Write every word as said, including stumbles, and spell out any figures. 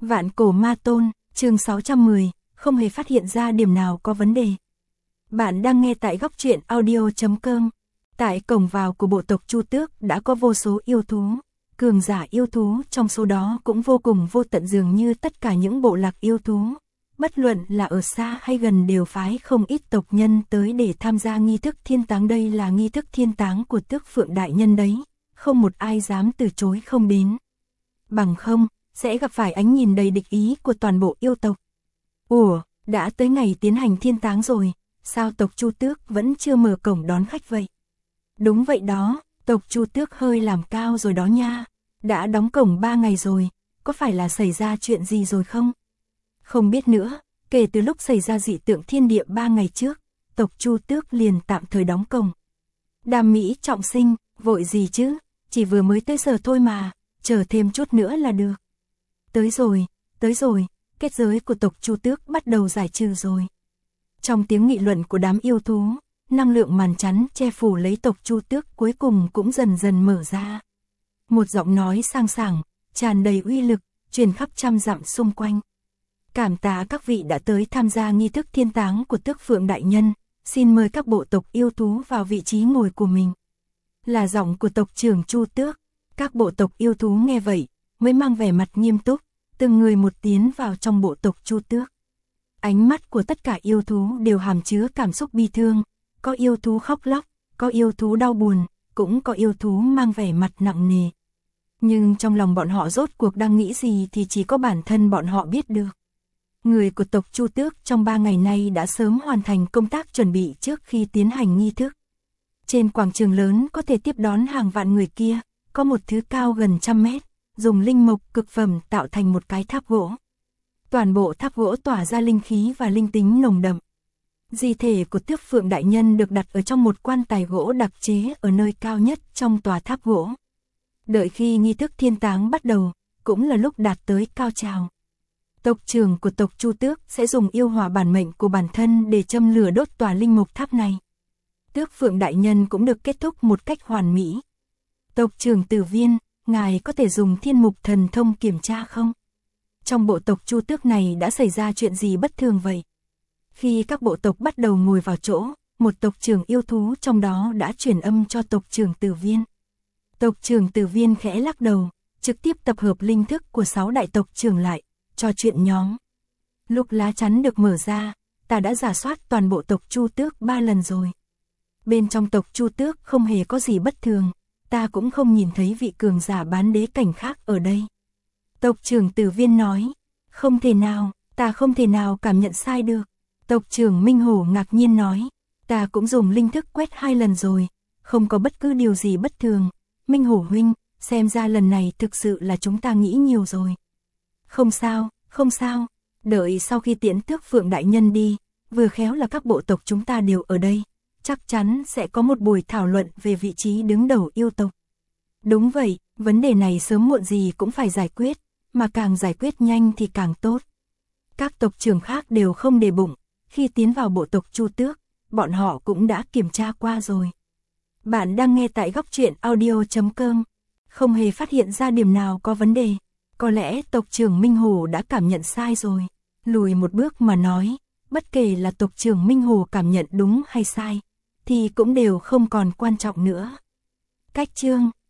Vạn cổ ma tôn, chương sáu trăm mười, không hề phát hiện ra điểm nào có vấn đề. Bạn đang nghe tại góc truyện audio chấm com. Tại cổng vào của bộ tộc Chu Tước đã có vô số yêu thú, cường giả yêu thú trong số đó cũng vô cùng vô tận, dường như tất cả những bộ lạc yêu thú, bất luận là ở xa hay gần đều phái không ít tộc nhân tới để tham gia nghi thức thiên táng. Đây là nghi thức thiên táng của Tước Phượng đại nhân đấy, không một ai dám từ chối không đến. Bằng không, sẽ gặp phải ánh nhìn đầy địch ý của toàn bộ yêu tộc. Ủa, đã tới ngày tiến hành thiên táng rồi, sao tộc Chu Tước vẫn chưa mở cổng đón khách vậy? Đúng vậy đó, tộc Chu Tước hơi làm cao rồi đó nha, đã đóng cổng ba ngày rồi, có phải là xảy ra chuyện gì rồi không? Không biết nữa, kể từ lúc xảy ra dị tượng thiên địa ba ngày trước, tộc Chu Tước liền tạm thời đóng cổng. Đàm Mỹ trọng sinh, vội gì chứ, chỉ vừa mới tới giờ thôi mà, chờ thêm chút nữa là được. Tới rồi, tới rồi, kết giới của tộc Chu Tước bắt đầu giải trừ rồi. Trong tiếng nghị luận của đám yêu thú, năng lượng màn chắn che phủ lấy tộc Chu Tước cuối cùng cũng dần dần mở ra. Một giọng nói sang sảng, tràn đầy uy lực, truyền khắp trăm dặm xung quanh. Cảm tạ các vị đã tới tham gia nghi thức thiên táng của Tước Phượng đại nhân, xin mời các bộ tộc yêu thú vào vị trí ngồi của mình. Là giọng của tộc trưởng Chu Tước, các bộ tộc yêu thú nghe vậy, mới mang vẻ mặt nghiêm túc, từng người một tiến vào trong bộ tộc Chu Tước. Ánh mắt của tất cả yêu thú đều hàm chứa cảm xúc bi thương, có yêu thú khóc lóc, có yêu thú đau buồn, cũng có yêu thú mang vẻ mặt nặng nề. Nhưng trong lòng bọn họ rốt cuộc đang nghĩ gì thì chỉ có bản thân bọn họ biết được. Người của tộc Chu Tước trong ba ngày nay đã sớm hoàn thành công tác chuẩn bị trước khi tiến hành nghi thức. Trên quảng trường lớn có thể tiếp đón hàng vạn người kia, có một thứ cao gần trăm mét, dùng linh mộc cực phẩm tạo thành một cái tháp gỗ. Toàn bộ tháp gỗ tỏa ra linh khí và linh tính nồng đậm. Di thể của Tước Phượng đại nhân được đặt ở trong một quan tài gỗ đặc chế ở nơi cao nhất trong tòa tháp gỗ. Đợi khi nghi thức thiên táng bắt đầu, cũng là lúc đạt tới cao trào. Tộc trưởng của tộc Chu Tước sẽ dùng yêu hỏa bản mệnh của bản thân để châm lửa đốt tòa linh mộc tháp này. Tước Phượng đại nhân cũng được kết thúc một cách hoàn mỹ. Tộc trưởng Tử Viên, ngài có thể dùng thiên mục thần thông kiểm tra không? Trong bộ tộc Chu Tước này đã xảy ra chuyện gì bất thường vậy? Khi các bộ tộc bắt đầu ngồi vào chỗ, một tộc trưởng yêu thú trong đó đã truyền âm cho tộc trưởng Tử Viên. Tộc trưởng Tử Viên khẽ lắc đầu, trực tiếp tập hợp linh thức của sáu đại tộc trưởng lại, trò chuyện nhóm. Lúc lá chắn được mở ra, ta đã rà soát toàn bộ tộc Chu Tước ba lần rồi. Bên trong tộc Chu Tước không hề có gì bất thường, ta cũng không nhìn thấy vị cường giả bán đế cảnh khác ở đây. Tộc trưởng Tử Viên nói, không thể nào, ta không thể nào cảm nhận sai được. Tộc trưởng Minh Hổ ngạc nhiên nói, ta cũng dùng linh thức quét hai lần rồi, không có bất cứ điều gì bất thường. Minh Hổ huynh, xem ra lần này thực sự là chúng ta nghĩ nhiều rồi. Không sao, không sao, đợi sau khi tiễn Tước Phượng đại nhân đi, vừa khéo là các bộ tộc chúng ta đều ở đây, chắc chắn sẽ có một buổi thảo luận về vị trí đứng đầu yêu tộc. Đúng vậy, vấn đề này sớm muộn gì cũng phải giải quyết, mà càng giải quyết nhanh thì càng tốt. Các tộc trưởng khác đều không để bụng, khi tiến vào bộ tộc Chu Tước, bọn họ cũng đã kiểm tra qua rồi. Bạn đang nghe tại góc truyện audio chấm com, không hề phát hiện ra điểm nào có vấn đề. Có lẽ tộc trưởng Minh Hổ đã cảm nhận sai rồi. Lùi một bước mà nói, bất kể là tộc trưởng Minh Hổ cảm nhận đúng hay sai, thì cũng đều không còn quan trọng nữa. Cách chương